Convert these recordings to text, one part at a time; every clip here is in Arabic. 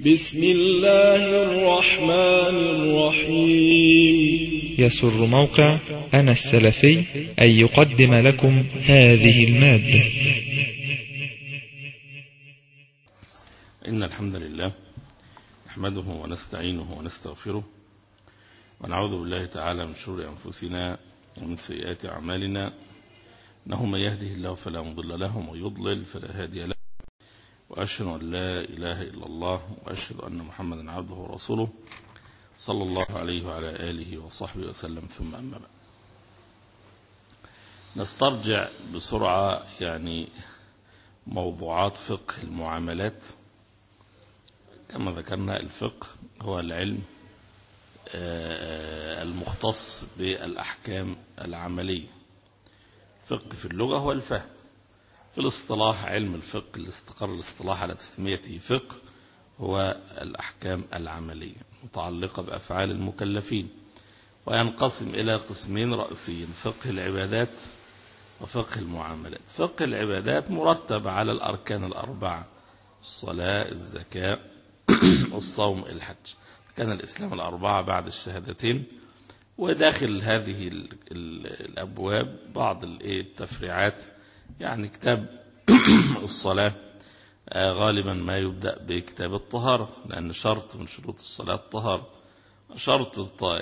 بسم الله الرحمن الرحيم. يسر موقع أنا السلفي أن يقدم لكم هذه المادة. إن الحمد لله نحمده ونستعينه ونستغفره ونعوذ بالله تعالى من شرور أنفسنا ومن سيئات أعمالنا، إنه من يهده الله فلا مضل له ومن يضلل فلا هادي له، وأشهد أن لا إله إلا الله وأشهد أن محمدا عبده ورسوله صلى الله عليه وعلى آله وصحبه وسلم. ثم أما بعد، نسترجع بسرعة موضوعات فقه المعاملات. كما ذكرنا، الفقه هو العلم المختص بالأحكام العملية. الفقه في اللغة هو الفهم، في الاصطلاح علم الفقه اللي استقر الاصطلاح على تسميته فقه هو الأحكام العملية متعلقة بأفعال المكلفين، وينقسم إلى قسمين رئيسيين: فقه العبادات وفقه المعاملات. فقه العبادات مرتب على الأركان الأربعة: الصلاة، الزكاة، الصوم، الحج. كان الإسلام الأربعة بعد الشهادتين، وداخل هذه الأبواب بعض التفريعات. كتاب الصلاة غالبا ما يبدأ بكتاب الطهارة، لأن شرط من شروط الصلاة الطهارة. شرط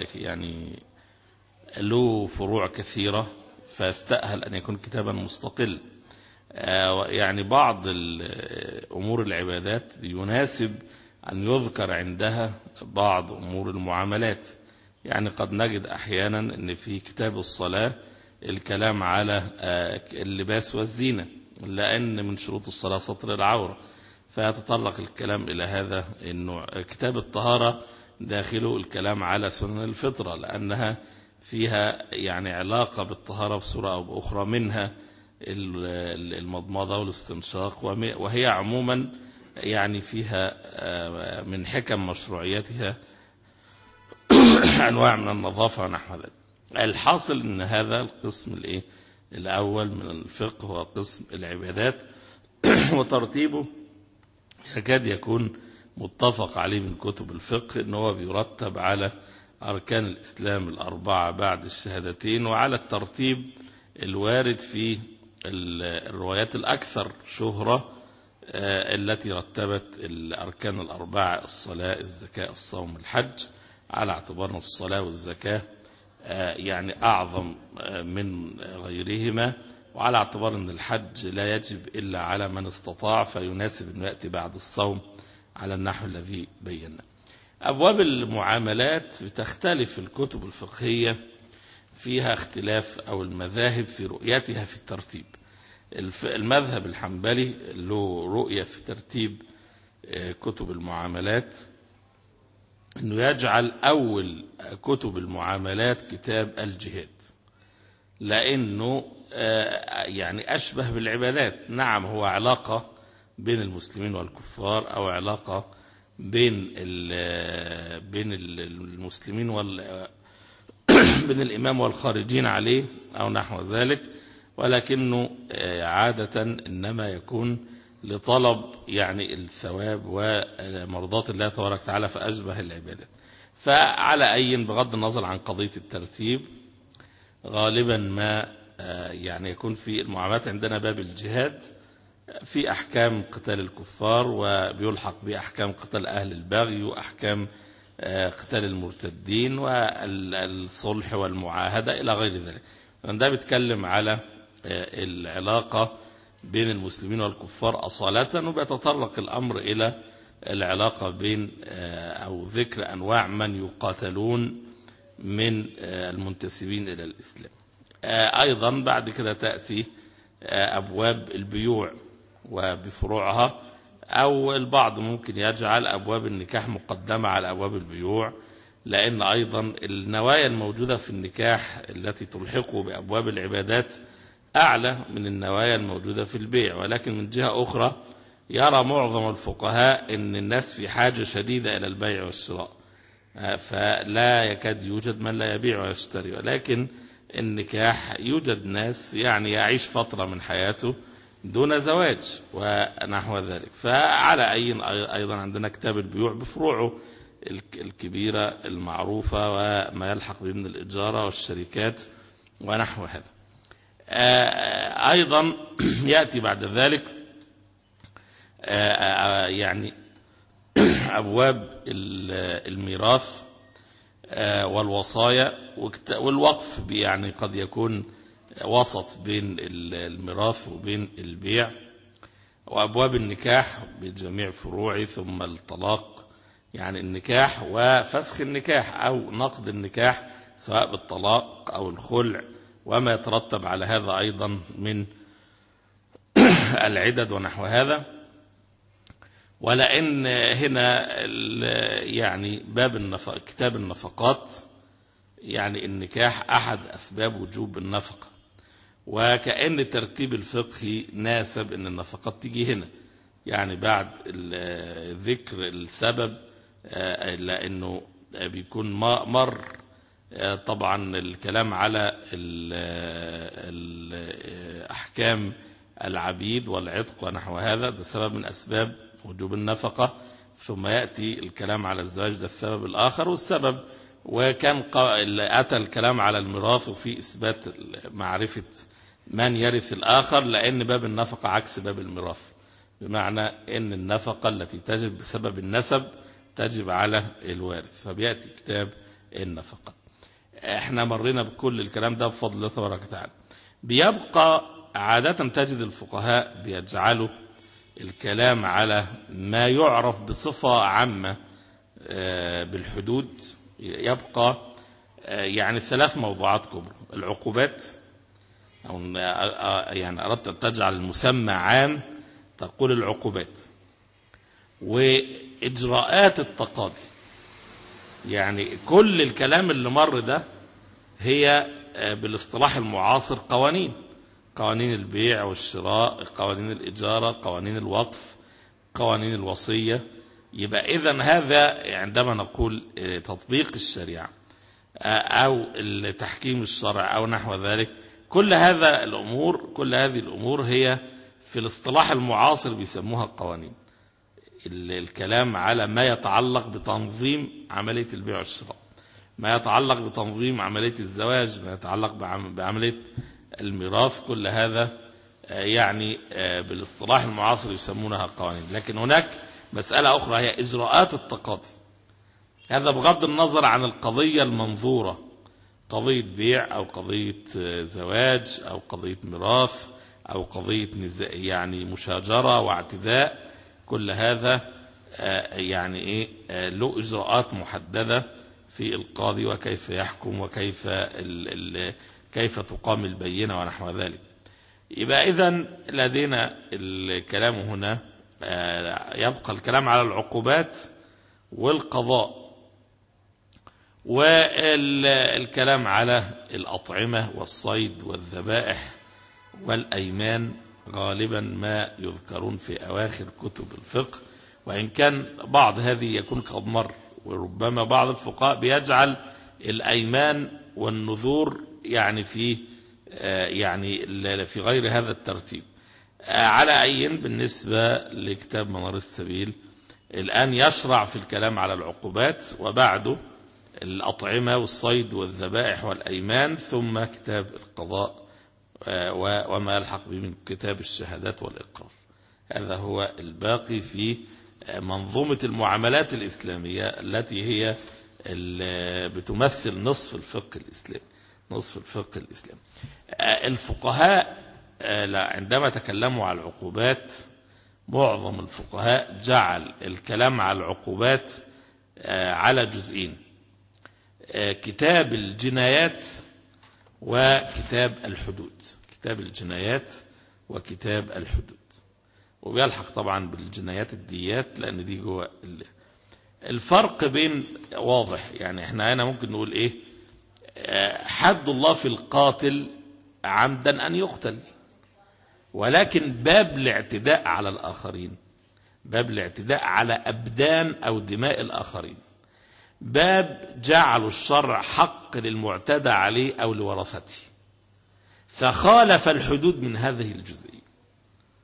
له فروع كثيرة، فاستأهل أن يكون كتابا مستقل. بعض أمور العبادات يناسب أن يذكر عندها بعض أمور المعاملات. قد نجد أحيانا أن في كتاب الصلاة الكلام على اللباس والزينة، لأن من شروط الصلاة ستر العورة، فيتطرق الكلام إلى هذا النوع. كتاب الطهارة داخله الكلام على سنن الفطرة، لأنها فيها علاقة بالطهارة بصورة أو بأخرى، منها المضمضة والاستنشاق، وهي عموما فيها من حكم مشروعيتها أنواع من النظافة ونحو ذلك. الحاصل أن هذا القسم الأول من الفقه هو قسم العبادات، وترتيبه يكاد يكون متفق عليه من كتب الفقه، أنه بيرتب على أركان الإسلام الأربعة بعد الشهادتين، وعلى الترتيب الوارد في الروايات الأكثر شهرة التي رتبت الأركان الأربعة: الصلاة، الزكاة، الصوم، الحج، على اعتبار الصلاة والزكاة أعظم من غيرهما، وعلى اعتبار أن الحج لا يجب إلا على من استطاع، فيناسب أن يأتي بعد الصوم على النحو الذي بينا. أبواب المعاملات بتختلف الكتب الفقهية فيها اختلاف، أو المذاهب في رؤيتها في الترتيب. المذهب الحنبلي له رؤية في ترتيب كتب المعاملات، أنه يجعل أول كتب المعاملات كتاب الجهاد، لأنه أشبه بالعبادات. نعم، هو علاقة بين المسلمين والكفار، أو علاقة بين المسلمين بين الإمام والخارجين عليه أو نحو ذلك، ولكنه عادة إنما يكون لطلب الثواب ومرضاة الله تبارك وتعالى، فأشبه العبادات. فعلى أي، بغض النظر عن قضية الترتيب، غالبا ما يكون في المعاملات عندنا باب الجهاد في أحكام قتال الكفار، وبيلحق بأحكام قتال أهل البغي، وأحكام قتال المرتدين، والصلح والمعاهدة إلى غير ذلك. ده بيتكلم على العلاقة بين المسلمين والكفار أصالة، وبيتطرق الأمر إلى العلاقة بين أو ذكر أنواع من يقاتلون من المنتسبين إلى الإسلام. أيضا بعد كده تأتي أبواب البيوع وبفروعها، أو البعض ممكن يجعل أبواب النكاح مقدمة على أبواب البيوع، لأن أيضا النوايا الموجودة في النكاح التي تلحقه بأبواب العبادات أعلى من النوايا الموجودة في البيع. ولكن من جهة أخرى يرى معظم الفقهاء أن الناس في حاجة شديدة إلى البيع والشراء، فلا يكاد يوجد من لا يبيع ويشتري. ولكن النكاح يوجد ناس يعيش فترة من حياته دون زواج ونحو ذلك. فعلى أيضا عندنا كتاب البيوع بفروعه الكبيرة المعروفة وما يلحق به من الإجارة والشركات ونحو هذا. أيضا يأتي بعد ذلك يعني أبواب الميراث والوصايا والوقف، يعني قد يكون وسط بين الميراث وبين البيع، وأبواب النكاح بجميع فروعه، ثم الطلاق يعني النكاح وفسخ النكاح أو نقض النكاح سواء بالطلاق أو الخلع، وما يترتب على هذا أيضا من العدد ونحو هذا. ولأن هنا يعني باب كتاب النفقات، يعني النكاح أحد أسباب وجوب النفقة، وكأن الترتيب الفقهي ناسب أن النفقات تيجي هنا، يعني بعد ذكر السبب، لأنه بيكون مر طبعا الكلام على أحكام العبيد والعتق ونحو هذا، ده سبب من أسباب وجوب النفقة، ثم يأتي الكلام على الزواج، ده السبب الآخر والسبب. وكان أتى الكلام على الميراث في إثبات معرفة من يرث الآخر، لأن باب النفقة عكس باب الميراث، بمعنى أن النفقة التي تجب بسبب النسب تجب على الوارث، فبيأتي كتاب النفقة. احنا مرينا بكل الكلام ده بفضل الله تبارك وتعالى. بيبقى عادة تجد الفقهاء بيجعلوا الكلام على ما يعرف بصفة عامة بالحدود، يبقى يعني 3 موضوعات كبرى: العقوبات، أو يعني أردت أن تجعل المسمى عام تقول العقوبات، وإجراءات التقاضي. يعني كل الكلام اللي مر ده هي بالاصطلاح المعاصر قوانين البيع والشراء، قوانين الإجارة، قوانين الوقف، قوانين الوصية. يبقى إذن هذا عندما نقول تطبيق الشريعة أو التحكيم الشرع أو نحو ذلك، كل هذه الأمور هي في الاصطلاح المعاصر بيسموها قوانين. الكلام على ما يتعلق بتنظيم عملية البيع والشراء، ما يتعلق بتنظيم عملية الزواج، ما يتعلق بعملية الميراث، كل هذا يعني بالاصطلاح المعاصر يسمونها قوانين. لكن هناك مسألة أخرى هي إجراءات التقاضي، هذا بغض النظر عن القضية المنظورة، قضية بيع أو قضية زواج أو قضية ميراث أو قضية يعني مشاجرة واعتداء، كل هذا يعني له إجراءات محددة في القاضي، وكيف يحكم، وكيف كيف تقام البينة ونحو ذلك. يبقى إذن لدينا الكلام هنا، يبقى الكلام على العقوبات والقضاء، والكلام على الأطعمة والصيد والذبائح والأيمان، غالبا ما يذكرون في أواخر كتب الفقه، وإن كان بعض هذه يكون قد مر، وربما بعض الفقهاء بيجعل الأيمان والنذور يعني في غير هذا الترتيب. على أي بالنسبة لكتاب منار السبيل الآن يشرع في الكلام على العقوبات، وبعده الأطعمة والصيد والذبائح والأيمان، ثم كتاب القضاء وما يلحق به من كتاب الشهادات والإقرار. هذا هو الباقي في منظومة المعاملات الإسلامية التي هي بتمثل نصف الفقه الإسلامي. الفقهاء عندما تكلموا على العقوبات، معظم الفقهاء جعل الكلام على العقوبات على جزئين: كتاب الجنايات وكتاب الحدود. كتاب الجنايات وكتاب الحدود، وبيلحق طبعا بالجنايات الديات، لأن دي جوه الفرق بين واضح. يعني احنا هنا ممكن نقول حد الله في القاتل عمدا أن يقتل، ولكن باب الاعتداء على الآخرين، باب الاعتداء على أبدان أو دماء الآخرين، باب جعل الشرع حق للمعتدى عليه أو لورثته، فخالف الحدود من هذه الجزئية.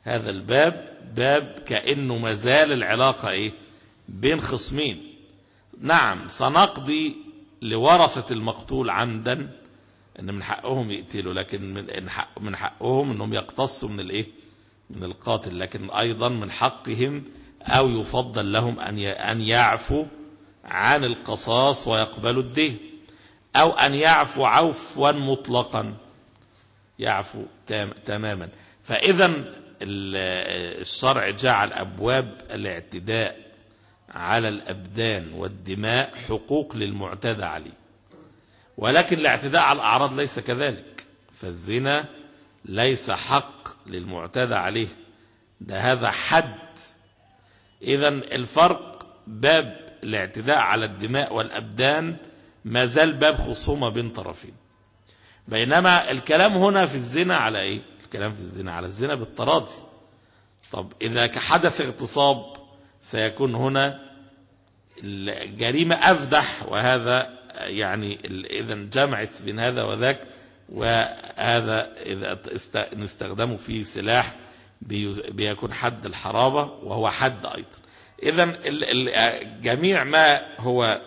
هذا الباب باب كأنه مازال العلاقة إيه بين خصمين. نعم سنقضي لورثة المقتول عمدا ان من حقهم يقتلوا، لكن من حقهم انهم يقتصوا من الايه من القاتل، لكن ايضا من حقهم او يفضل لهم ان يعفوا عن القصاص ويقبلوا الدين، او ان يعفوا عفوا مطلقا، يعفوا تماما. فاذا الشرع جعل ابواب الاعتداء على الابدان والدماء حقوق للمعتدى عليه، ولكن الاعتداء على الأعراض ليس كذلك. فالزنا ليس حق للمعتدى عليه، ده هذا حد. إذن الفرق باب الاعتداء على الدماء والأبدان ما زال باب خصومة بين طرفين، بينما الكلام هنا في الزنا على إيه؟ الكلام في الزنا على الزنا بالتراضي. طب إذا حدث اغتصاب سيكون هنا الجريمة أفدح، وهذا يعني إذا جمعت بين هذا وذاك، وهذا إذا نستخدمه في سلاح بيكون حد الحرابة وهو حد أيضا. إذا جميع ما هو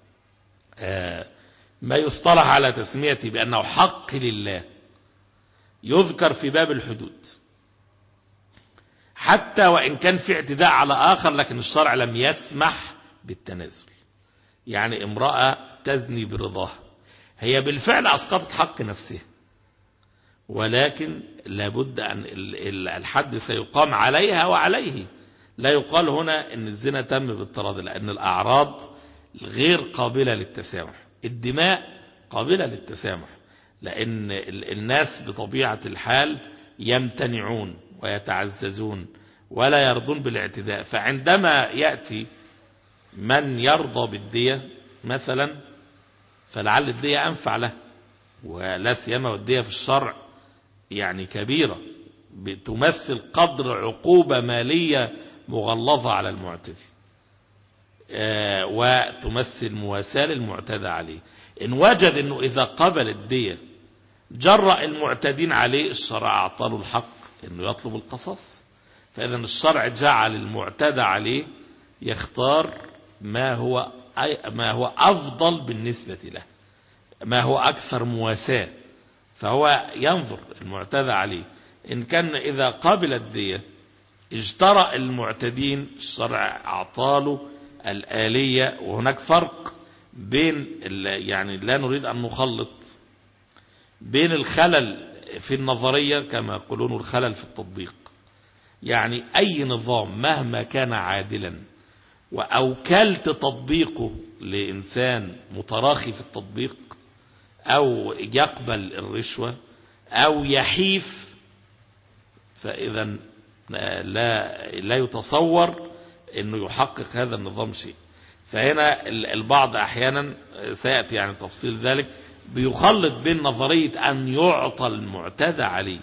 ما يصطلح على تسميته بأنه حق لله يذكر في باب الحدود، حتى وإن كان في اعتداء على آخر، لكن الشرع لم يسمح بالتنازل. يعني امرأة تزني برضاها، هي بالفعل أسقطت حق نفسها، ولكن لابد أن الحد سيقام عليها وعليه. لا يقال هنا أن الزنا تم بالتراضي، لأن الأعراض غير قابلة للتسامح، الدماء قابلة للتسامح، لأن الناس بطبيعة الحال يمتنعون ويتعززون ولا يرضون بالاعتداء. فعندما يأتي من يرضى بالدية مثلا، فلعل الدية أنفع له، ولا سيما والدية في الشرع يعني كبيرة، بتمثل قدر عقوبة مالية مغلظة على المعتدي، وتمثل مواساة للمعتدى عليه. إن وجد أنه إذا قبل الدية جرأ المعتدين عليه، الشرع أعطاه الحق أنه يطلب القصاص. فإذا الشرع جعل المعتدى عليه يختار ما هو أفضل بالنسبة له، ما هو أكثر مواساة، فهو ينظر المعتدى عليه. إن كان إذا قابل الدية اجترأ المعتدين، الشرع أعطاله الآلية. وهناك فرق بين يعني لا نريد أن نخلط بين الخلل في النظرية كما يقولون الخلل في التطبيق. يعني أي نظام مهما كان عادلا وأوكلت تطبيقه لإنسان متراخي في التطبيق، أو يقبل الرشوة أو يحيف، فإذا لا يتصور أنه يحقق هذا النظام شيء. فهنا البعض أحيانا سيأتي يعني تفصيل ذلك بيخلط بين نظرية أن يعطى المعتدى عليه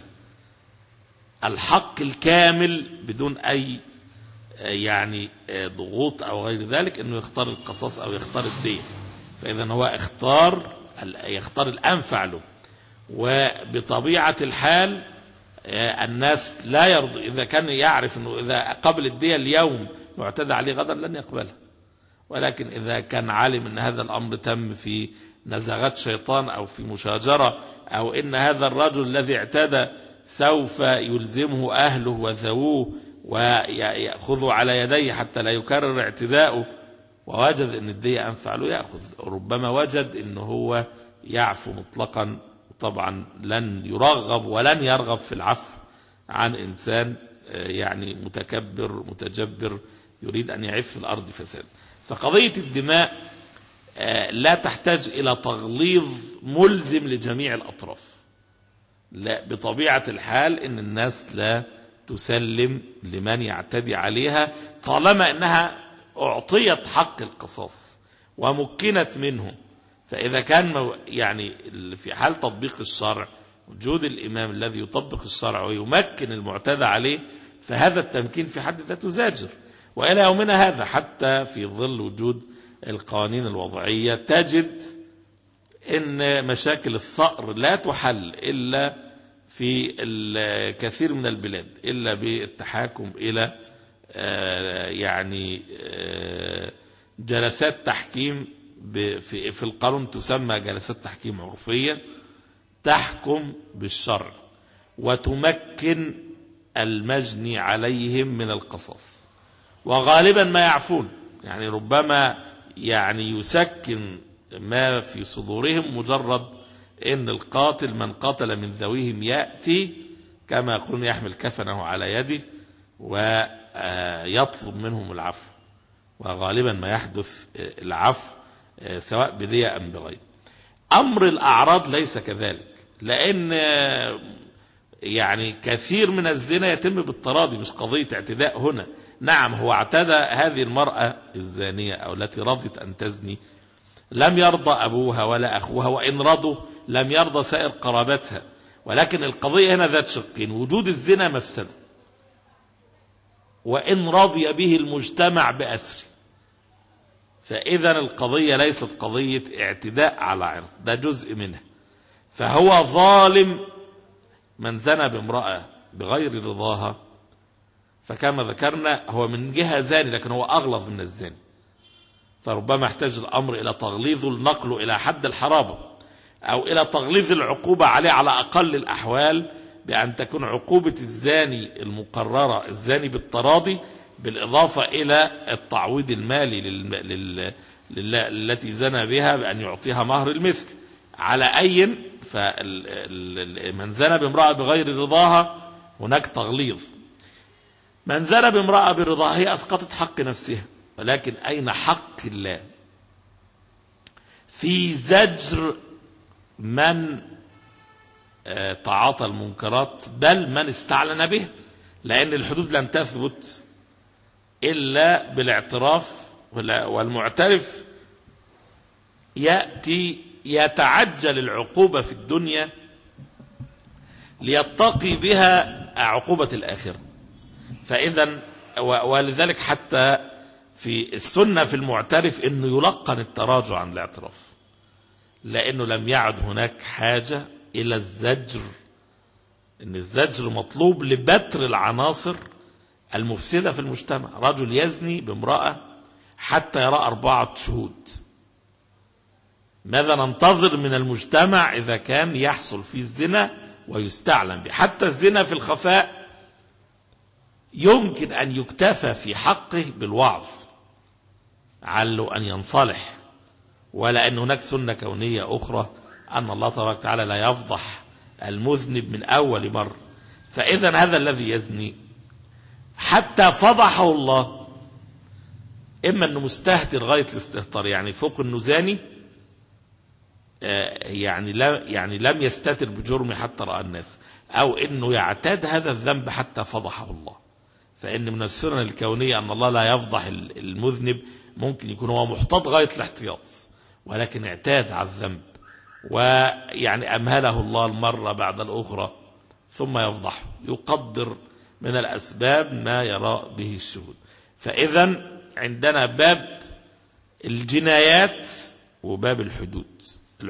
الحق الكامل بدون أي يعني ضغوط أو غير ذلك، أنه يختار القصاص أو يختار الدين. فإذا هو يختار الأنفع له. وبطبيعة الحال الناس لا يرضى، إذا كان يعرف أنه إذا قبل الدية اليوم معتدى عليه غدا لن يقبلها، ولكن إذا كان عالم أن هذا الأمر تم في نزغات شيطان أو في مشاجرة، أو إن هذا الرجل الذي اعتدى سوف يلزمه أهله وذووه ويأخذوا على يديه حتى لا يكرر اعتداؤه، ووجد أن الدية أنفع له يأخذ. ربما وجد أنه هو يعفو مطلقا، طبعا لن يرغب ولن يرغب في العفو عن إنسان يعني متكبر متجبر يريد أن يعف في الأرض فساد. فقضية الدماء لا تحتاج إلى تغليظ ملزم لجميع الأطراف. لا، بطبيعة الحال إن الناس لا تسلم لمن يعتدي عليها طالما أنها أعطيت حق القصاص ومكنت منه. فإذا كان يعني في حال تطبيق الشرع وجود الإمام الذي يطبق الشرع ويمكن المعتدى عليه، فهذا التمكين في حد ذاته زاجر. وإلى يومنا هذا حتى في ظل وجود القوانين الوضعية تجد إن مشاكل الثأر لا تحل إلا في الكثير من البلاد إلا بالتحاكم إلى يعني جلسات تحكيم في القانون تسمى جلسات تحكيم عرفية تحكم بالشرع وتمكن المجني عليهم من القصاص، وغالبا ما يعفون، يعني ربما يعني يسكن ما في صدورهم مجرد ان القاتل من قاتل من ذويهم يأتي كما يقولون يحمل كفنه على يده ويطلب منهم العفو، وغالبا ما يحدث العفو سواء بدية أم بغير. أمر الأعراض ليس كذلك، لأن يعني كثير من الزنا يتم بالتراضي، مش قضية اعتداء هنا. نعم هو اعتدى هذه المرأة الزانية أو التي رضت أن تزني، لم يرضى أبوها ولا أخوها، وإن رضوا لم يرضى سائر قرابتها، ولكن القضية هنا ذات شقين: وجود الزنا مفسدة، وإن رضي به المجتمع بأسره. فإذا القضية ليست قضية اعتداء على عرض، ده جزء منها. فهو ظالم من زنى بامرأة بغير رضاها، فكما ذكرنا هو من جهة زاني لكن هو أغلظ من الزاني، فربما يحتاج الأمر إلى تغليظ النقل إلى حد الحرابة، أو إلى تغليظ العقوبة عليه على أقل الأحوال، بأن تكون عقوبة الزاني المقررة الزاني بالتراضي بالإضافة إلى التعويض المالي التي زنى بها بأن يعطيها مهر المثل. على أي من زنى بامرأة بغير رضاها هناك تغليظ. من زنى بامرأة برضاها هي أسقطت حق نفسها، ولكن أين حق الله في زجر من تعاطى المنكرات بل من استعلن به؟ لأن الحدود لن تثبت إلا بالاعتراف، والمعترف يأتي يتعجل العقوبة في الدنيا ليتقي بها عقوبة الآخرة. فإذا ولذلك حتى في السنة في المعترف أنه يلقن التراجع عن الاعتراف، لأنه لم يعد هناك حاجة إلى الزجر، أن الزجر مطلوب لبتر العناصر المفسدة في المجتمع. رجل يزني بامرأة حتى يرى 4 شهود، ماذا ننتظر من المجتمع إذا كان يحصل فيه الزنا ويستعلم به؟ حتى الزنا في الخفاء يمكن أن يكتفى في حقه بالوعظ علّه أن ينصلح، ولا أن هناك سنة كونية أخرى أن الله تبارك وتعالى لا يفضح المذنب من أول مرة. فإذا هذا الذي يزني حتى فضحه الله، إما أنه مستهتر غاية الاستهتار، يعني فوق أنه زاني، يعني لم يستتر بجرمه حتى رأى الناس، أو أنه يعتاد هذا الذنب حتى فضحه الله. فإن من السنن الكونية أن الله لا يفضح المذنب، ممكن يكون هو محتاط غاية الاحتياط ولكن اعتاد على الذنب، ويعني أمهله الله المرة بعد الأخرى ثم يفضحه، يقدر من الأسباب ما يرى به الشهود. فإذا عندنا باب الجنايات وباب الحدود.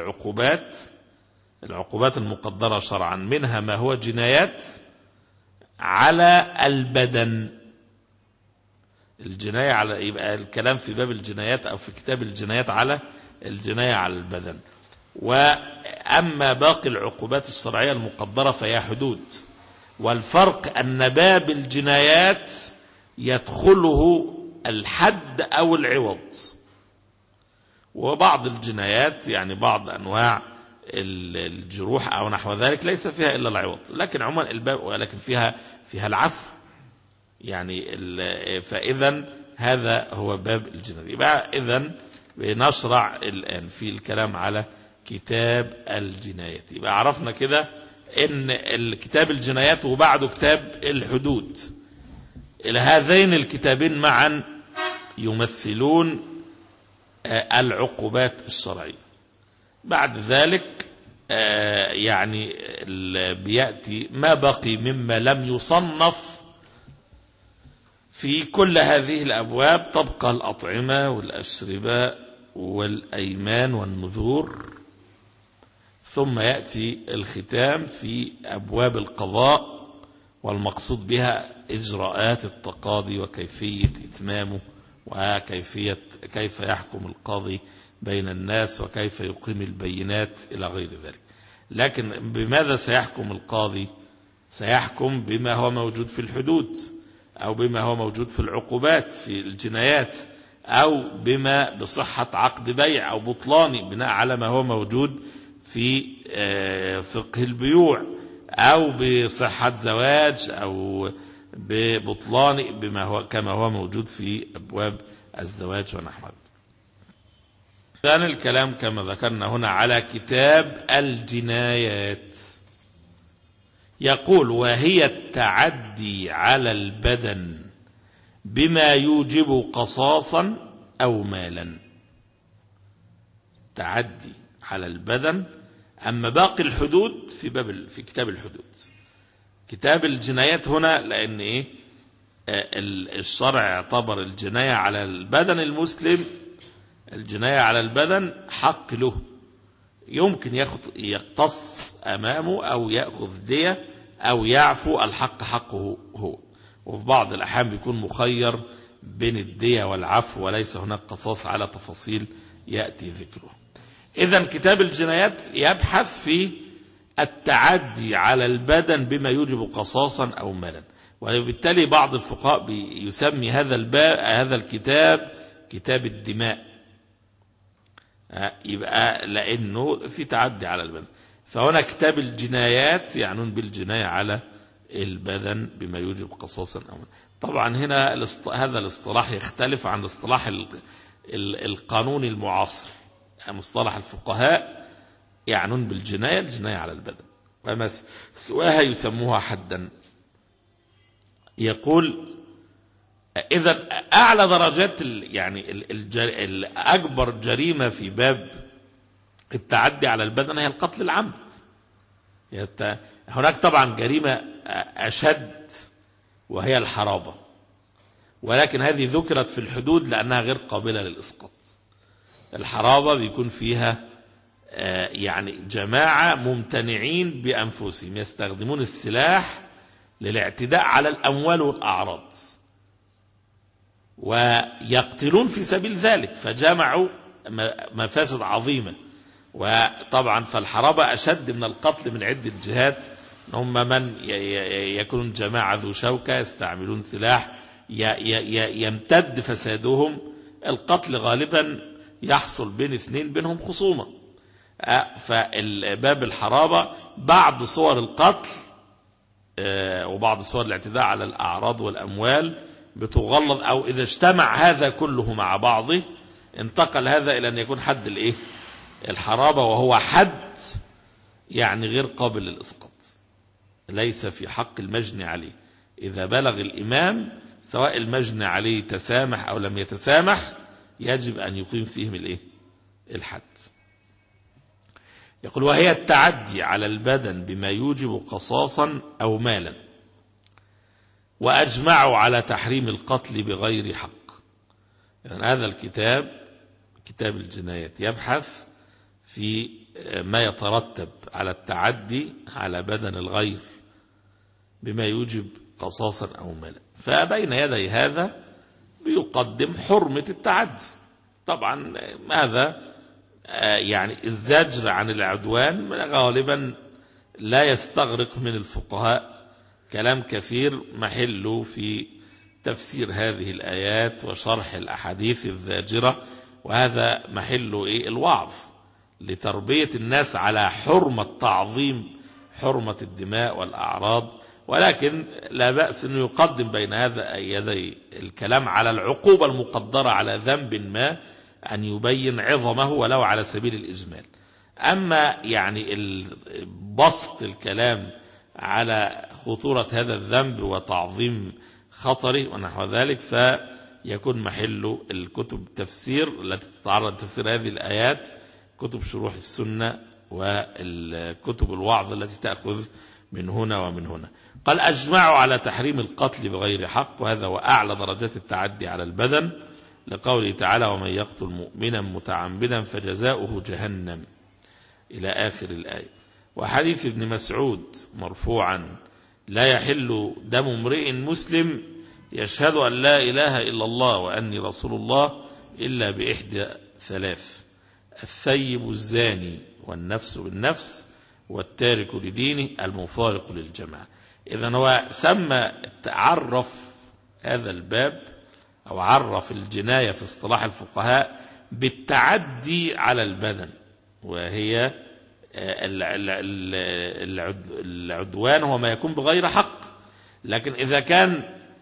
العقوبات المقدرة شرعا منها ما هو جنايات على البدن. الجناية على، يبقى الكلام في باب الجنايات أو في كتاب الجنايات على الجناية على البدن. وأما باقي العقوبات الشرعية المقدرة فهي حدود. والفرق أن باب الجنايات يدخله الحد أو العوض، وبعض الجنايات يعني بعض أنواع الجروح أو نحو ذلك ليس فيها إلا العوض، لكن عموما الباب ولكن فيها العفو يعني. فإذا هذا هو باب الجنايات. يبقى إذن بنشرع الآن في الكلام على كتاب الجنايات. يبقى عرفنا كده إن الكتاب الجنايات وبعده كتاب الحدود، إلى هذين الكتابين معا يمثلون العقوبات الشرعية. بعد ذلك يعني بيأتي ما بقي مما لم يصنف في كل هذه الأبواب. تبقى الأطعمة والأشربة والأيمان والنذور. ثم يأتي الختام في أبواب القضاء، والمقصود بها إجراءات التقاضي وكيفية إتمامه كيف يحكم القاضي بين الناس وكيف يقيم البينات إلى غير ذلك. لكن بماذا سيحكم القاضي؟ سيحكم بما هو موجود في الحدود، أو بما هو موجود في العقوبات في الجنايات، أو بما بصحة عقد بيع أو بطلان بناء على ما هو موجود في فقه البيوع، أو بصحة زواج، أو ببطلان بما هو كما هو موجود في أبواب الزواج ونحوه. كان الكلام كما ذكرنا هنا على كتاب الجنايات. يقول: وهي التعدي على البدن بما يوجب قصاصا أو مالا. تعدي على البدن. أما باقي الحدود في كتاب الحدود. كتاب الجنايات هنا لأن الشرع اعتبر الجناية على البدن المسلم، الجناية على البدن حق له، يمكن يقتص أمامه أو يأخذ دية أو يعفو، الحق حقه هو. وفي بعض الأحيان بيكون مخير بين الدية والعفو، وليس هناك قصاص على تفاصيل يأتي ذكره. إذن كتاب الجنايات يبحث في التعدي على البدن بما يوجب قصاصا أو مالا، وبالتالي بعض الفقهاء يسمي هذا الكتاب كتاب الدماء، يبقى لأنه في تعدي على البدن. فهنا كتاب الجنايات يعنون بالجناية على البدن بما يوجب قصاصا أو مالا. طبعا هنا هذا الاصطلاح يختلف عن الاصطلاح القانوني المعاصر. مصطلح الفقهاء يعنون بالجناية الجناية على البدن، وما سواها يسموها حدا. يقول: إذا أعلى درجات أكبر جريمة في باب التعدي على البدن هي القتل العمد. هناك طبعا جريمة أشد وهي الحرابة، ولكن هذه ذكرت في الحدود لأنها غير قابلة للإسقاط. الحرابة بيكون فيها جماعة ممتنعين بأنفسهم يستخدمون السلاح للاعتداء على الأموال والأعراض، ويقتلون في سبيل ذلك، فجمعوا مفاسد عظيمة. وطبعا فالحرابة أشد من القتل من عدة جهات. هم من يكونون جماعة ذو شوكة يستعملون سلاح يمتد فسادهم. القتل غالبا يحصل بين اثنين بينهم خصومة، فباب الحرابة بعض صور القتل وبعض صور الاعتداء على الأعراض والأموال بتغلظ، أو إذا اجتمع هذا كله مع بعضه انتقل هذا إلى أن يكون حد الحرابة، وهو حد غير قابل للإسقاط، ليس في حق المجني عليه. إذا بلغ الإمام سواء المجني عليه تسامح أو لم يتسامح يجب أن يقيم فيهم الحد. يقول: وهي التعدي على البدن بما يوجب قصاصا أو مالا، وأجمعوا على تحريم القتل بغير حق. هذا الكتاب كتاب الجنايات يبحث في ما يترتب على التعدي على بدن الغير بما يوجب قصاصا أو مالا. فبين يدي هذا بيقدم حرمة التعدي. طبعا هذا الزجر عن العدوان غالبا لا يستغرق من الفقهاء كلام كثير محله في تفسير هذه الآيات وشرح الأحاديث الزاجرة، وهذا محله الوعظ لتربية الناس على حرمة تعظيم حرمة الدماء والأعراض. ولكن لا بأس أنه يقدم بين هذا يدي الكلام على العقوبة المقدرة على ذنب ما أن يبين عظمه ولو على سبيل الإجمال. أما بسط الكلام على خطورة هذا الذنب وتعظيم خطره ونحو ذلك فيكون محله الكتب التفسير التي تتعرض لتفسير هذه الآيات، كتب شروح السنة والكتب الوعظ التي تأخذ من هنا ومن هنا. قال: أجمعوا على تحريم القتل بغير حق، وهذا وأعلى درجات التعدي على البدن، لقوله تعالى: ومن يقتل مؤمنا متعمدا فجزاؤه جهنم. إلى آخر الآية. وحديث ابن مسعود مرفوعا: لا يحل دم امرئ مسلم يشهد أن لا إله إلا الله وأني رسول الله إلا بإحدى ثلاث: الثيب الزاني، والنفس بالنفس، والتارك لدينه، المفارق للجماعة. إذن هو عرف هذا الباب أو عرف الجناية في اصطلاح الفقهاء بالتعدي على البدن، وهي العدوان هو ما يكون بغير حق. لكن إذا كان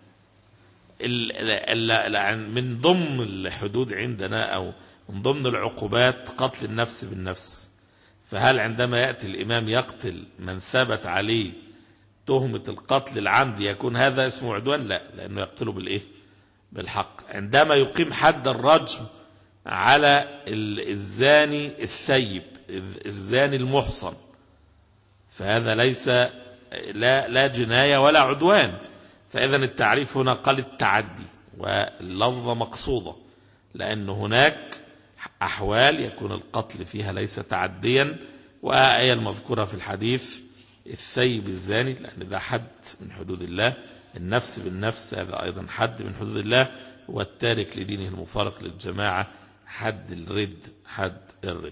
من ضمن الحدود عندنا أو من ضمن العقوبات قتل النفس بالنفس، فهل عندما يأتي الإمام يقتل من ثبت عليه تهمة القتل العمد يكون هذا اسمه عدوان؟ لا، لأنه يقتله بالإيه؟ بالحق. عندما يقيم حد الرجم على الزاني الثيب، الزاني المحصن، فهذا ليس لا جناية ولا عدوان. فإذا التعريف هنا قال التعدي، واللفظة مقصودة، لأن هناك أحوال يكون القتل فيها ليس تعديا، وآية المذكورة في الحديث الثيب الزاني، لأن ده حد من حدود الله. النفس بالنفس هذا أيضا حد من حدود الله. والتارك لدينه المفارق للجماعة حد الرد، حد الرد.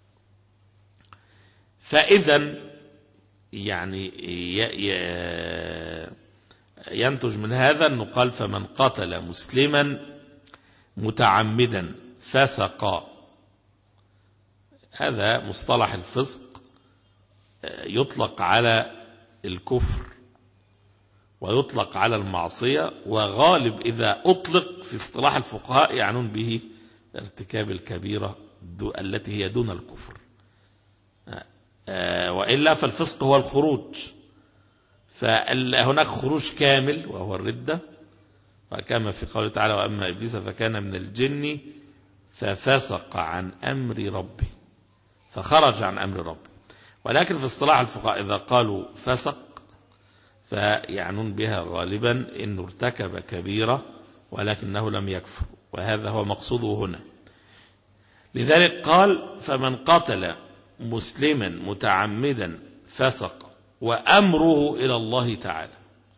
فإذا يعني ينتج من هذا أنه قال: فمن قتل مسلما متعمدا فسق. هذا مصطلح الفسق يطلق على الكفر ويطلق على المعصية، وغالب إذا أطلق في اصطلاح الفقهاء يعنون به ارتكاب الكبيرة التي هي دون الكفر. وإلا فالفسق هو الخروج، فهناك خروج كامل وهو الردة، وكما في قوله تعالى: وأما إبليس فكان من الجن ففسق عن أمر ربه، فخرج عن أمر ربه. ولكن في اصطلاح الفقهاء إذا قالوا فسق فيعنون بها غالبا إنه ارتكب كبيرة ولكنه لم يكفر، وهذا هو مقصوده هنا. لذلك قال: فمن قتل مسلما متعمدا فسق وأمره إلى الله تعالى،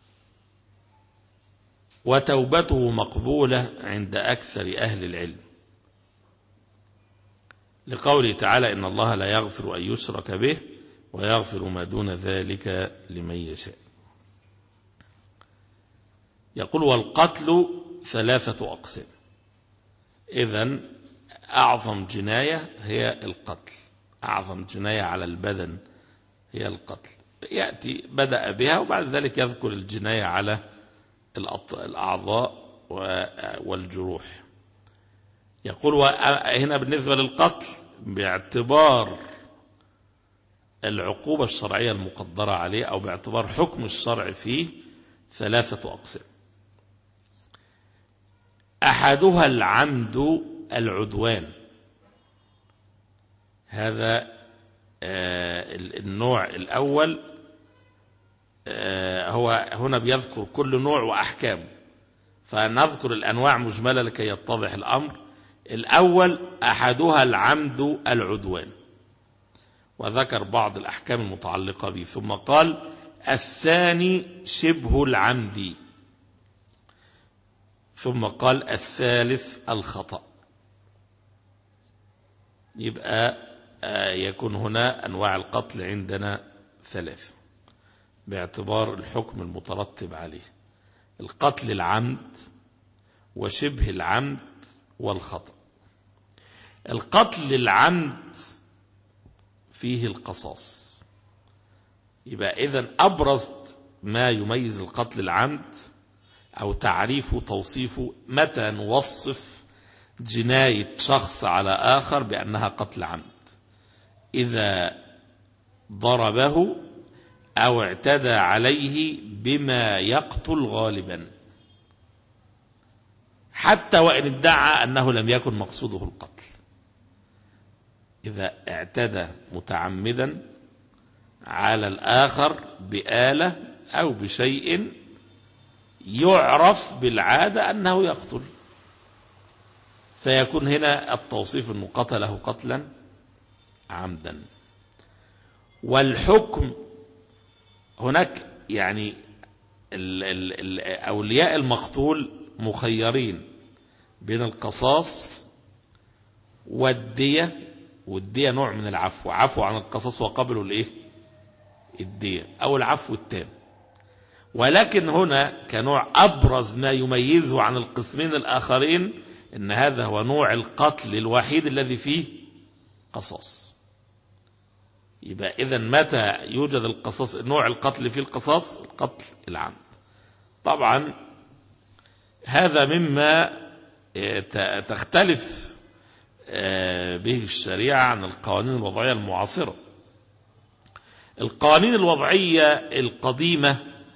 وتوبته مقبولة عند أكثر أهل العلم، لقوله تعالى: إن الله لا يغفر أن يشرك به ويغفر ما دون ذلك لمن يشاء. يقول: والقتل 3 أقسام. إذن أعظم جناية هي القتل، أعظم جناية على البدن هي القتل. يأتي بدأ بها وبعد ذلك يذكر الجناية على الأعضاء والجروح. يقول: هنا بالنسبة للقتل باعتبار العقوبة الشرعية المقدرة عليه أو باعتبار حكم الشرع فيه 3 أقسام. أحدها العمد العدوان، هذا النوع الأول. هو هنا بيذكر كل نوع وأحكامه، فنذكر الأنواع مجملة لكي يتضح الأمر. الأول أحدها العمد العدوان، وذكر بعض الأحكام المتعلقة به، ثم قال: الثاني شبه العمد، ثم قال: الثالث الخطأ. يبقى يكون هنا أنواع القتل عندنا 3 باعتبار الحكم المترتب عليه: القتل العمد وشبه العمد والخطأ. القتل العمد فيه القصاص. يبقى إذن أبرز ما يميز القتل العمد أو تعريفه وتوصيفه، متى نوصف جناية شخص على آخر بأنها قتل عمد: إذا ضربه أو اعتدى عليه بما يقتل غالبا، حتى وإن ادعى أنه لم يكن مقصوده القتل. إذا اعتدى متعمدا على الآخر بآلة أو بشيء يعرف بالعادة أنه يقتل، فيكون هنا التوصيف أنه قتله قتلا عمدا. والحكم هناك يعني أولياء المقتول مخيرين بين القصاص والدية، والدية نوع من العفو، عفو عن القصاص وقبلوا الايه الدية او العفو التام. ولكن هنا كنوع ابرز ما يميزه عن القسمين الاخرين ان هذا هو نوع القتل الوحيد الذي فيه قصاص. يبقى اذا متى يوجد القصاص، نوع القتل فيه القصاص؟ القتل العمد. طبعا هذا مما تختلف به الشريعة عن القوانين الوضعية المعاصرة. القوانين الوضعية القديمة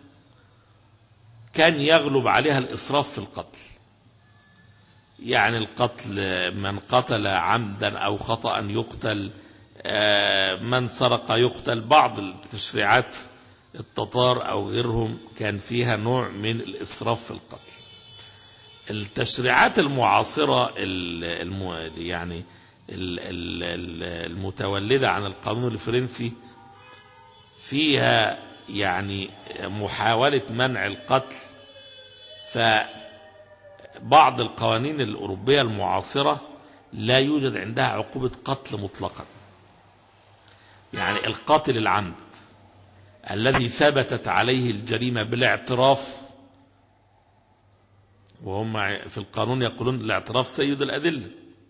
كان يغلب عليها الإسراف في القتل، يعني القتل من قتل عمدا أو خطأ يقتل، من سرق يقتل. بعض التشريعات التتار أو غيرهم كان فيها نوع من الإسراف في القتل. التشريعات المعاصرة يعني المتولدة عن القانون الفرنسي فيها يعني محاولة منع القتل. فبعض القوانين الأوروبية المعاصرة لا يوجد عندها عقوبة قتل مطلقا، يعني القاتل العمد الذي ثبتت عليه الجريمة بالاعتراف، وهم في القانون يقولون الاعتراف سيد الأدلة،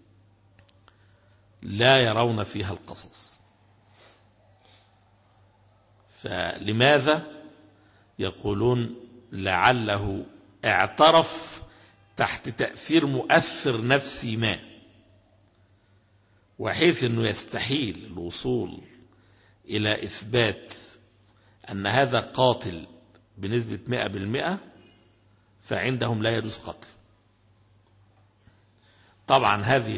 لا يرون فيها القصاص. فلماذا؟ يقولون لعله اعترف تحت تأثير مؤثر نفسي ما، وحيث أنه يستحيل الوصول إلى إثبات أن هذا قاتل بنسبة 100%، فعندهم لا يجوز قتل. طبعا هذه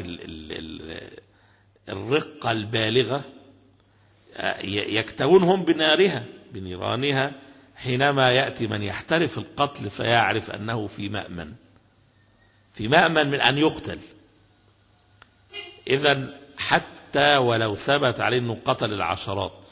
الرقة البالغة يكتوونهم بنيرانها حينما يأتي من يحترف القتل فيعرف أنه في مأمن من أن يقتل. إذن حتى ولو ثبت عليه أنه قتل العشرات،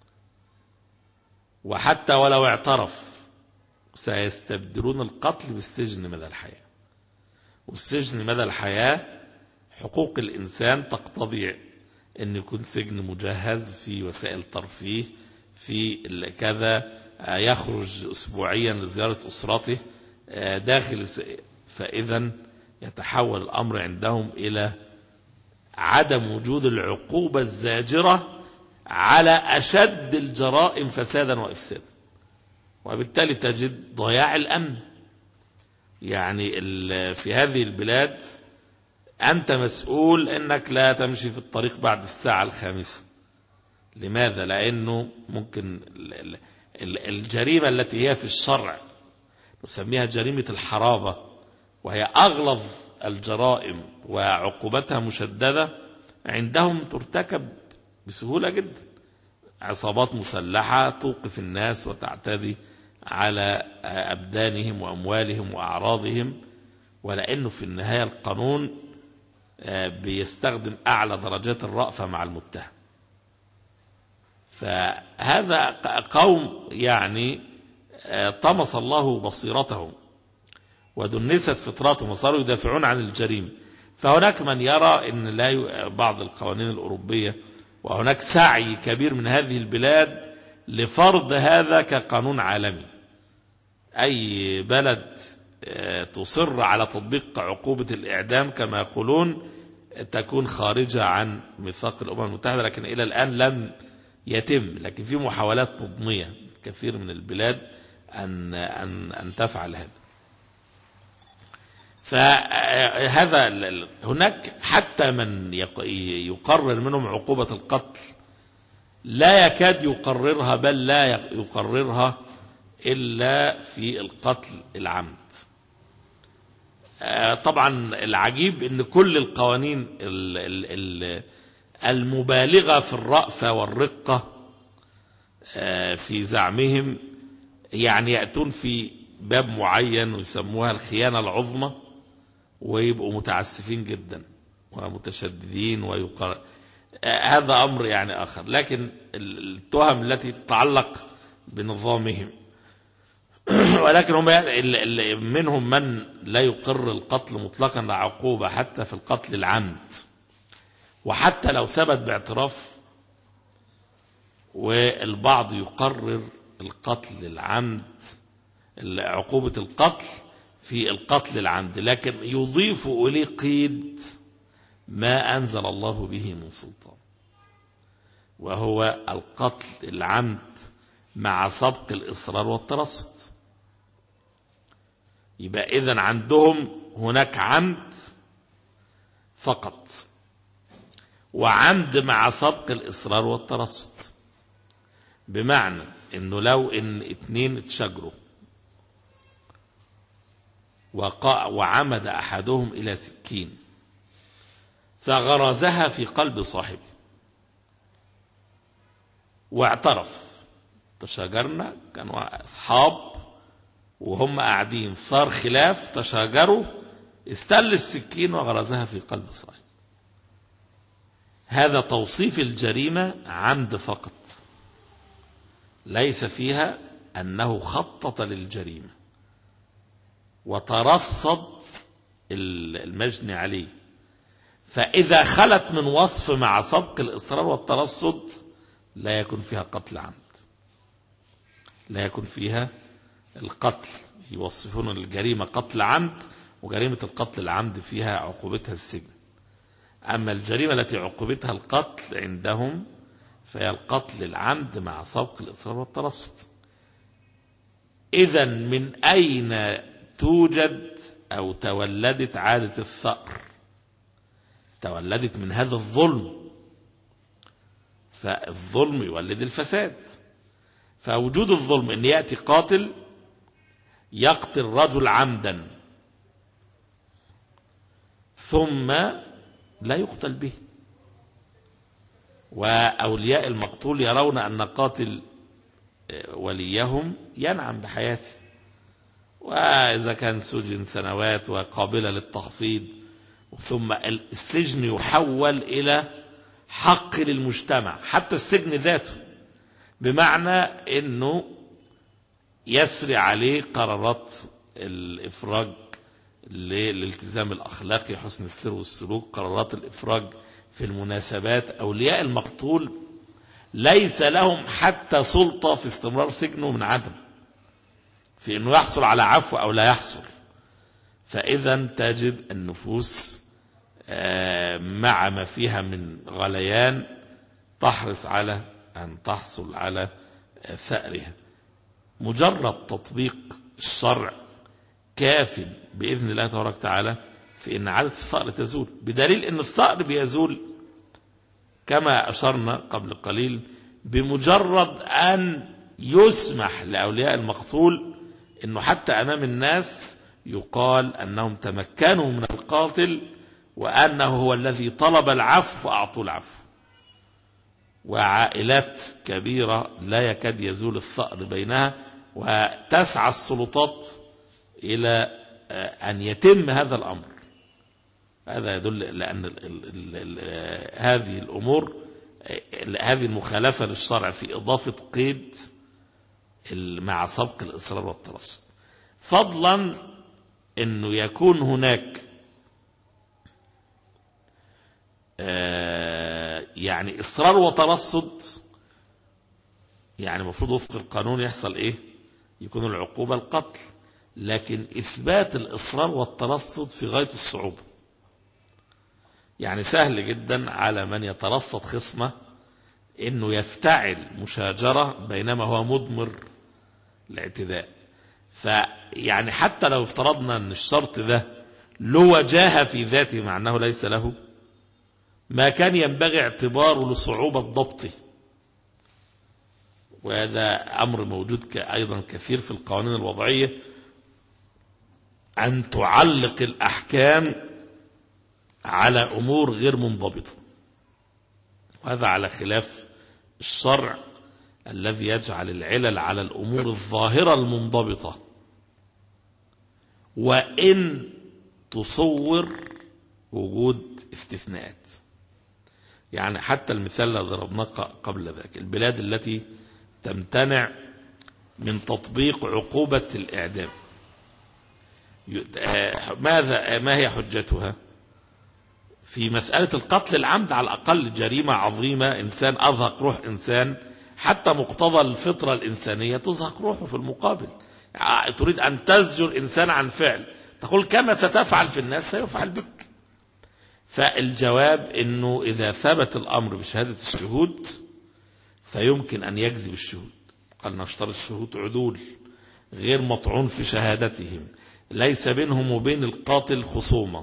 وحتى ولو اعترف، سيستبدلون القتل بالسجن مدى الحياة. والسجن مدى الحياة حقوق الإنسان تقتضي أن يكون سجن مجهز في وسائل ترفيه، في كذا، يخرج أسبوعيا لزيارة أسرته داخل. فإذا يتحول الأمر عندهم إلى عدم وجود العقوبة الزاجرة على أشد الجرائم فسادا وإفسادا، وبالتالي تجد ضياع الأمن. يعني في هذه البلاد أنت مسؤول أنك لا تمشي في الطريق بعد الساعة 5. لماذا؟ لأنه ممكن الجريمة التي هي في الشرع نسميها جريمة الحرابة، وهي أغلظ الجرائم وعقوبتها مشددة، عندهم ترتكب بسهولة جدا. عصابات مسلحة توقف الناس وتعتدي على أبدانهم وأموالهم وأعراضهم، ولأنه في النهاية القانون بيستخدم أعلى درجات الرأفة مع المتهم. فهذا قوم يعني طمس الله بصيرتهم ودنست فطرتهم وصاروا يدافعون عن الجريمة. فهناك من يرى أن بعض القوانين الأوروبية، وهناك سعي كبير من هذه البلاد لفرض هذا كقانون عالمي. أي بلد تصر على تطبيق عقوبة الإعدام كما يقولون تكون خارجة عن ميثاق الأمم المتحدة، لكن إلى الآن لم يتم. لكن في محاولات مضنية كثير من البلاد أن تفعل هذا. فهذا هناك حتى من يقرر منهم عقوبة القتل لا يكاد يقررها، بل لا يقررها إلا في القتل العمد. طبعا العجيب أن كل القوانين المبالغة في الرأفة والرقة في زعمهم يعني يأتون في باب معين ويسموها الخيانة العظمى، ويبقوا متعسفين جدا ومتشددين هذا أمر يعني آخر. لكن التهم التي تتعلق بنظامهم ولكن هم منهم من لا يقر القتل مطلقا لعقوبة حتى في القتل العمد، وحتى لو ثبت باعتراف، والبعض يقرر القتل العمد عقوبة القتل في القتل العمد، لكن يضيف إليه قيد ما أنزل الله به من سلطان، وهو القتل العمد مع سبق الإصرار والترصد. يبقى إذن عندهم هناك عمد فقط، وعمد مع سبق الإصرار والترصد، بمعنى إنه لو إن 2 اتشجروا وعمد أحدهم إلى سكين فغرزها في قلب صاحبه واعترف، تشاجرنا كانوا أصحاب وهم قاعدين، صار خلاف، تشاجروا، استل السكين وغرزها في قلب صاحبه، هذا توصيف الجريمة عمد فقط، ليس فيها أنه خطط للجريمة وترصد المجني عليه. فإذا خلت من وصف مع سبق الإصرار والترصد لا يكون فيها قتل عمد، لا يكون فيها القتل. يوصفون الجريمة قتل عمد، وجريمة القتل العمد فيها عقوبتها السجن. أما الجريمة التي عقوبتها القتل عندهم فهي القتل العمد مع سبق الإصرار والترصد. إذن من أين توجد أو تولدت عادة الثأر؟ تولدت من هذا الظلم، فالظلم يولد الفساد. فوجود الظلم أن يأتي قاتل يقتل رجل عمدا ثم لا يقتل به، وأولياء المقتول يرون أن قاتل وليهم ينعم بحياته، وإذا كان سجن سنوات وقابلة للتخفيض، ثم السجن يحول إلى حق للمجتمع، حتى السجن ذاته، بمعنى أنه يسري عليه قرارات الإفراج للالتزام الأخلاقي، حسن السير والسلوك، قرارات الإفراج في المناسبات. أولياء المقتول ليس لهم حتى سلطة في استمرار سجنه من عدم، في أنه يحصل على عفو أو لا يحصل. فإذا تجد النفوس مع ما فيها من غليان تحرص على أن تحصل على ثأرها. مجرد تطبيق الشرع كاف بإذن الله تبارك وتعالى في أن عادة الثأر تزول، بدليل أن الثأر بيزول كما أشرنا قبل قليل بمجرد أن يسمح لأولياء المقتول أنه حتى أمام الناس يقال أنهم تمكنوا من القاتل وأنه هو الذي طلب العفو فأعطوا العفو. وعائلات كبيرة لا يكاد يزول الثأر بينها، وتسعى السلطات إلى أن يتم هذا الأمر. هذا يدل لأن هذه الأمور، هذه المخالفة للشرع في إضافة قيد مع سبق الإصرار والترصد، فضلا أنه يكون هناك يعني إصرار وترصد. يعني المفروض وفق القانون يحصل إيه؟ يكون العقوبة القتل، لكن إثبات الإصرار والترصد في غاية الصعوبة. يعني سهل جدا على من يترصد خصمه إنه يفتعل مشاجرة بينما هو مضمر الاعتداء. فيعني حتى لو افترضنا أن الشرط ده له وجاهة في ذاته مع أنه ليس له، ما كان ينبغي اعتباره لصعوبة ضبطه. وهذا أمر موجود أيضا كثير في القوانين الوضعية، أن تعلق الأحكام على أمور غير منضبطة، وهذا على خلاف الشرع الذي يجعل العلل على الأمور الظاهرة المنضبطة، وإن تصور وجود استثناءات. يعني حتى المثال الذي ضربناه قبل ذلك، البلاد التي تمتنع من تطبيق عقوبة الإعدام، ما هي حجتها في مسألة القتل العمد؟ على الأقل جريمة عظيمة، إنسان أزهق روح إنسان، حتى مقتضى الفطرة الإنسانية تزهق روحه في المقابل. تريد أن تزجر إنسان عن فعل، تقول كما ستفعل في الناس سيفعل بك. فالجواب أنه إذا ثبت الأمر بشهادة الشهود فيمكن أن يكذب الشهود. قال نشترط الشهود عدول غير مطعون في شهادتهم، ليس بينهم وبين القاتل خصومة،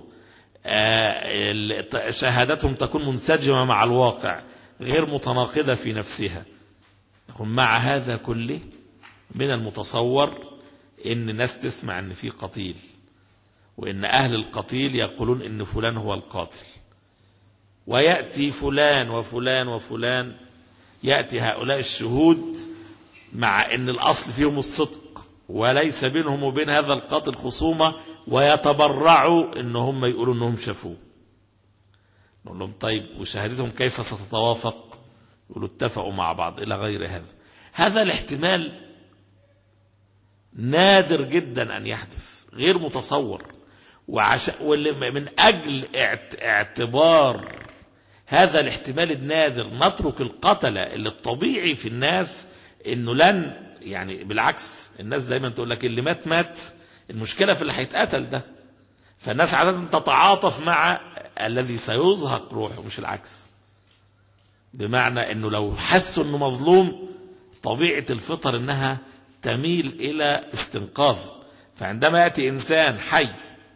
شهادتهم تكون منسجمة مع الواقع غير متناقضة في نفسها. مع هذا كله من المتصور ان الناس تسمع ان في قتيل، وان اهل القتيل يقولون ان فلان هو القاتل، ويأتي فلان وفلان وفلان، يأتي هؤلاء الشهود مع ان الاصل فيهم الصدق وليس بينهم وبين هذا القاتل خصومة، ويتبرعوا ان هم يقولوا انهم شافوه. نقول لهم طيب وشهادتهم كيف ستتوافق؟ يقولوا اتفقوا مع بعض الى غير هذا. هذا الاحتمال نادر جدا ان يحدث، غير متصور. من اجل اعتبار هذا الاحتمال النادر نترك القتلة اللي الطبيعي في الناس انه لن، يعني بالعكس الناس دايما تقول لك اللي مات مات، المشكلة في اللي هيتقتل ده. فالناس عادة تتعاطف مع الذي سيزهق روحه مش العكس، بمعنى انه لو حسوا انه مظلوم طبيعة الفطر انها تميل الى استنقاذه. فعندما يأتي انسان حي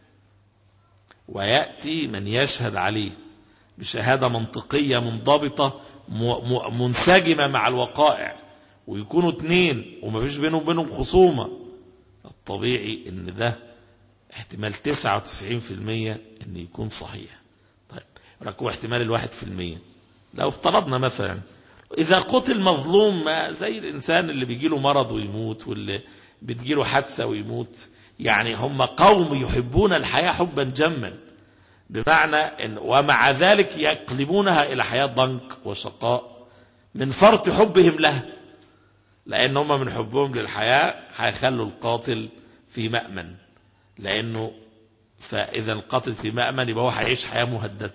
ويأتي من يشهد عليه بشهادة منطقية منضبطة منسجمة مع الوقائع، ويكونوا اثنين وما فيش بينهم وبينهم خصومة، الطبيعي ان ده احتمال 99% ان يكون صحيح. طيب ركوا احتمال 1%. لو افترضنا مثلا اذا قتل مظلوم زي الانسان اللي بيجيله مرض ويموت، واللي بتجيله حادثة ويموت، يعني هم قوم يحبون الحياة حبا جما، بمعنى إن ومع ذلك يقلبونها إلى حياة ضنك وشقاء من فرط حبهم لها، لأن هم من حبهم للحياة هيخلوا القاتل في مأمن، لأنه فإذا القاتل في مأمن يبقى هو هيعيش حياة مهددة،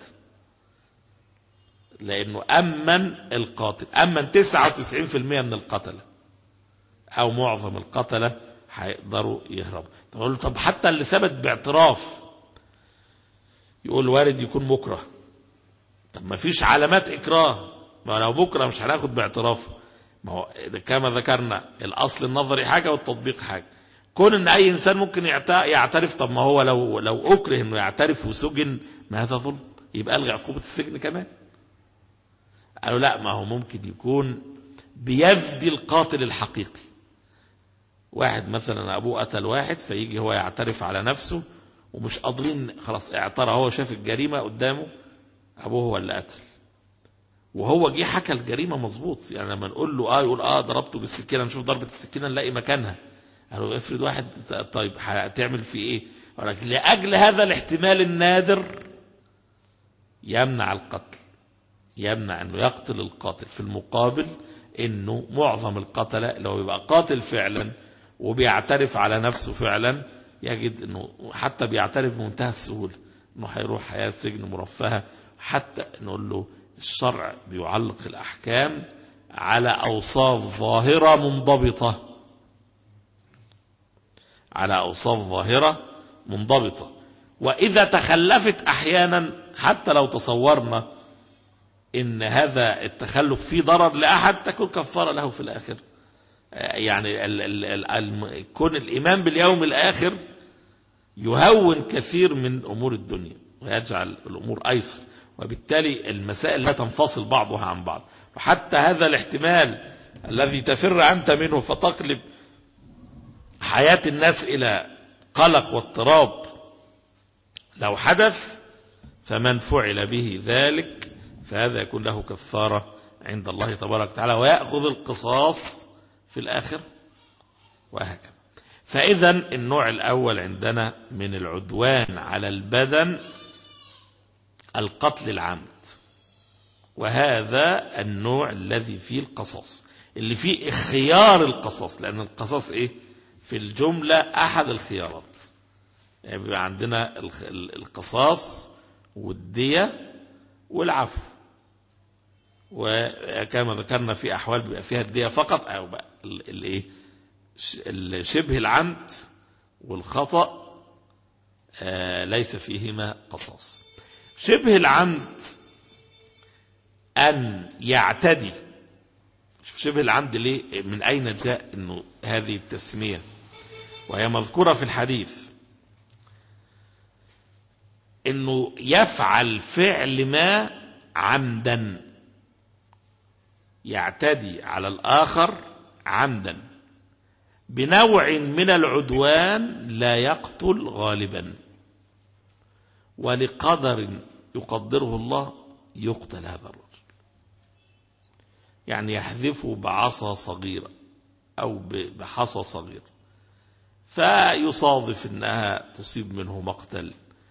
لأنه أمن القاتل، أمن 99% من القتلة أو معظم القتلة هيقدروا يهربوا. تقول طب حتى اللي ثبت باعتراف، يقول وارد يكون مكره. طب ما فيش علامات إكراه، ما لو بكرة مش هناخد باعترافه. ما هو كما ذكرنا الأصل النظري حاجة والتطبيق حاجة. كون ان اي انسان ممكن يعترف، طب ما هو لو اكره انه يعترف وسجن ما هذا ظلم، يبقى الغي عقوبة السجن كمان. قالوا لا، ما هو ممكن يكون بيفدي القاتل الحقيقي. واحد مثلا ابوه قتل واحد، فيجي هو يعترف على نفسه ومش قادرين خلاص، اعترف، هو شاف الجريمة قدامه، ابوه هو اللي قتل، وهو جه حكى الجريمة مظبوط. يعني لما نقول له يقول ضربته بالسكينة، نشوف ضربة السكينة نلاقي مكانها. قالوا افرض واحد، طيب هتعمل فيه ايه؟ ولكن لأجل هذا الاحتمال النادر يمنع القتل، يمنع انه يقتل القاتل. في المقابل انه معظم القتلة لو يبقى قاتل فعلا وبيعترف على نفسه فعلا، يجد انه حتى بيعترف بمنتهى السهولة انه هيروح حياة سجن مرفهة. حتى نقول له الشرع بيعلق الأحكام على أوصاف ظاهرة منضبطة، على أوصاف ظاهرة منضبطة. وإذا تخلفت أحيانا، حتى لو تصورنا إن هذا التخلف فيه ضرر لأحد، تكون كفارة له في الآخر. يعني كون الإيمان باليوم الآخر يهون كثير من أمور الدنيا ويجعل الأمور أيسر، وبالتالي المسائل لا تنفصل بعضها عن بعض. وحتى هذا الاحتمال الذي تفر أنت منه فتقلب حياة الناس إلى قلق واضطراب، لو حدث فمن فعل به ذلك فهذا يكون له كفارة عند الله تبارك وتعالى، ويأخذ القصاص في الآخر، وهكذا. فإذا النوع الأول عندنا من العدوان على البدن القتل العمد. وهذا النوع الذي فيه القصاص، اللي فيه خيار القصاص، لأن القصاص إيه في الجملة أحد الخيارات. يعني بيبقى عندنا القصاص والدية والعفو، وكما ذكرنا في أحوال بيبقى فيها الدية فقط، أو بقى شبه العمد والخطأ ليس فيهما قصاص. شبه العمد أن يعتدي. شبه العمد ليه؟ من أين جاء إنه هذه التسمية؟ وهي مذكورة في الحديث، إنه يفعل فعل ما عمدا، يعتدي على الآخر عمدا بنوع من العدوان لا يقتل غالبا، ولقدر يقدره الله يقتل هذا الرجل. يعني يحذفه بعصا صغيرة أو بحصى صغيرة، فيصادف أنها تصيب منه مقتل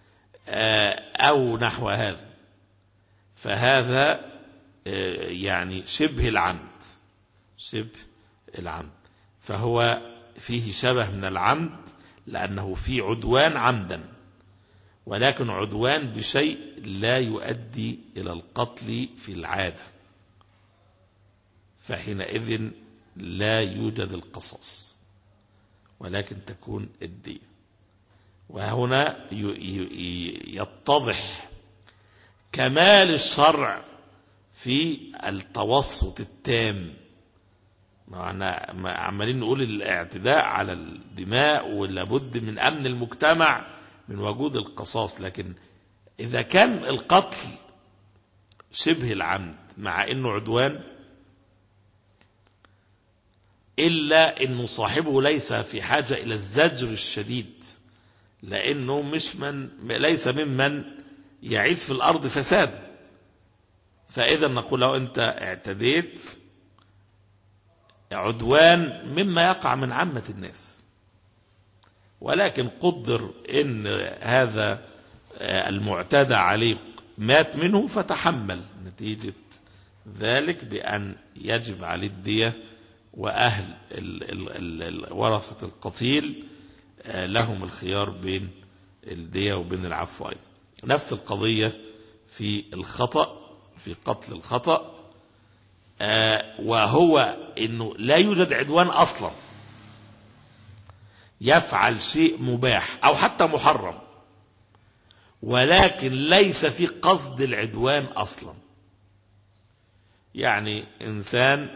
أو نحو هذا، فهذا يعني شبه العمد، شبه العمد، فهو فيه شبه من العمد لأنه فيه عدوان عمدا، ولكن عدوان بشيء لا يؤدي إلى القتل في العادة، فحينئذ لا يوجد القصاص ولكن تكون الدية. وهنا يتضح كمال الشرع في التوسط التام. معنا عمالين نقول الاعتداء على الدماء ولابد من أمن المجتمع من وجود القصاص، لكن إذا كان القتل شبه العمد مع أنه عدوان، إلا أنه صاحبه ليس في حاجة إلى الزجر الشديد، لأنه ليس ممن يعيث في الأرض فساد. فإذا نقول له أنت اعتديت عدوان مما يقع من عامة الناس، ولكن قدر إن هذا المعتدى عليه مات منه فتحمل نتيجة ذلك بأن يجب عليه الدية، وأهل ورثة القتيل لهم الخيار بين الدية وبين العفو أيضا. نفس القضية في الخطأ، في قتل الخطأ، وهو إنه لا يوجد عدوان أصلا، يفعل شيء مباح أو حتى محرم، ولكن ليس في قصد العدوان أصلا. يعني إنسان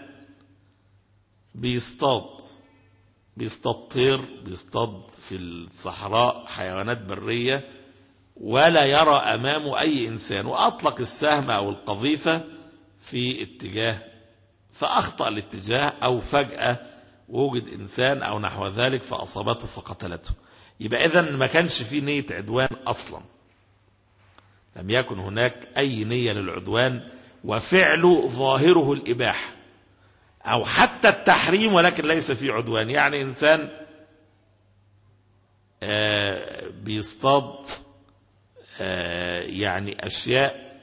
بيصطاد طير، بيصطاد في الصحراء حيوانات برية، ولا يرى أمامه أي إنسان، وأطلق السهم أو القذيفة في اتجاه، فأخطأ الاتجاه، أو فجأة وجد إنسان أو نحو ذلك فأصابته فقتلته. يبقى إذن ما كانش فيه نية عدوان أصلا، لم يكن هناك أي نية للعدوان، وفعله ظاهره الإباحة أو حتى التحريم، ولكن ليس فيه عدوان. يعني إنسان بيصطاد يعني أشياء،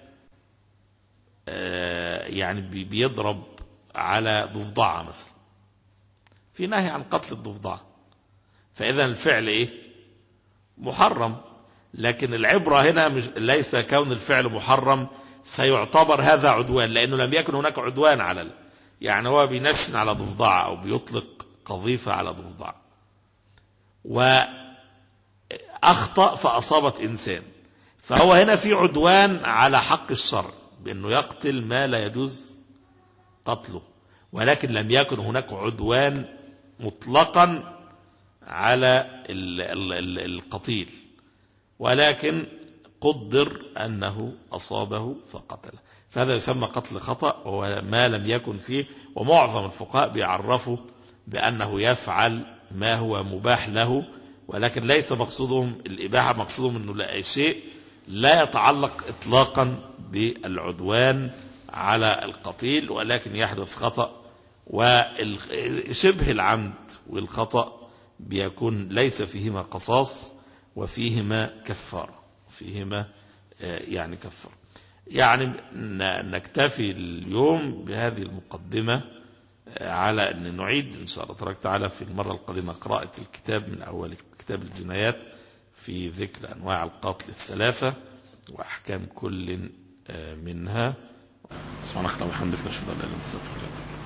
يعني بيضرب على ضفدعة مثلا، في نهي عن قتل الضفدعة، فإذا الفعل إيه؟ محرم. لكن العبرة هنا ليس كون الفعل محرم سيعتبر هذا عدوان، لأنه لم يكن هناك عدوان على يعني هو بينشن على ضفدعة أو بيطلق قذيفة على ضفدعة، وأخطأ فأصابت إنسان، فهو هنا في عدوان على حق الشرع بأنه يقتل ما لا يجوز قتله، ولكن لم يكن هناك عدوان مطلقا على القتيل، ولكن قدر أنه أصابه فقتله، فهذا يسمى قتل خطأ، وهو ما لم يكن فيه. ومعظم الفقهاء بيعرفوا بأنه يفعل ما هو مباح له، ولكن ليس مقصودهم الإباحة، مقصودهم أنه لا شيء لا يتعلق إطلاقا بالعدوان على القتيل، ولكن يحدث خطأ. وشبه العمد والخطأ بيكون ليس فيهما قصاص وفيهما كفارة، فيهما يعني كفارة. يعني نكتفي اليوم بهذه المقدمة على أن نعيد إن شاء الله تبارك وتعالى في المرة القادمة قراءة الكتاب من أول كتاب الجنايات في ذكر أنواع القتل الثلاثة وأحكام كل منها. سبحانك اللهم وبحمدك، نشهد أن لا إله إلا أنت، نستغفرك.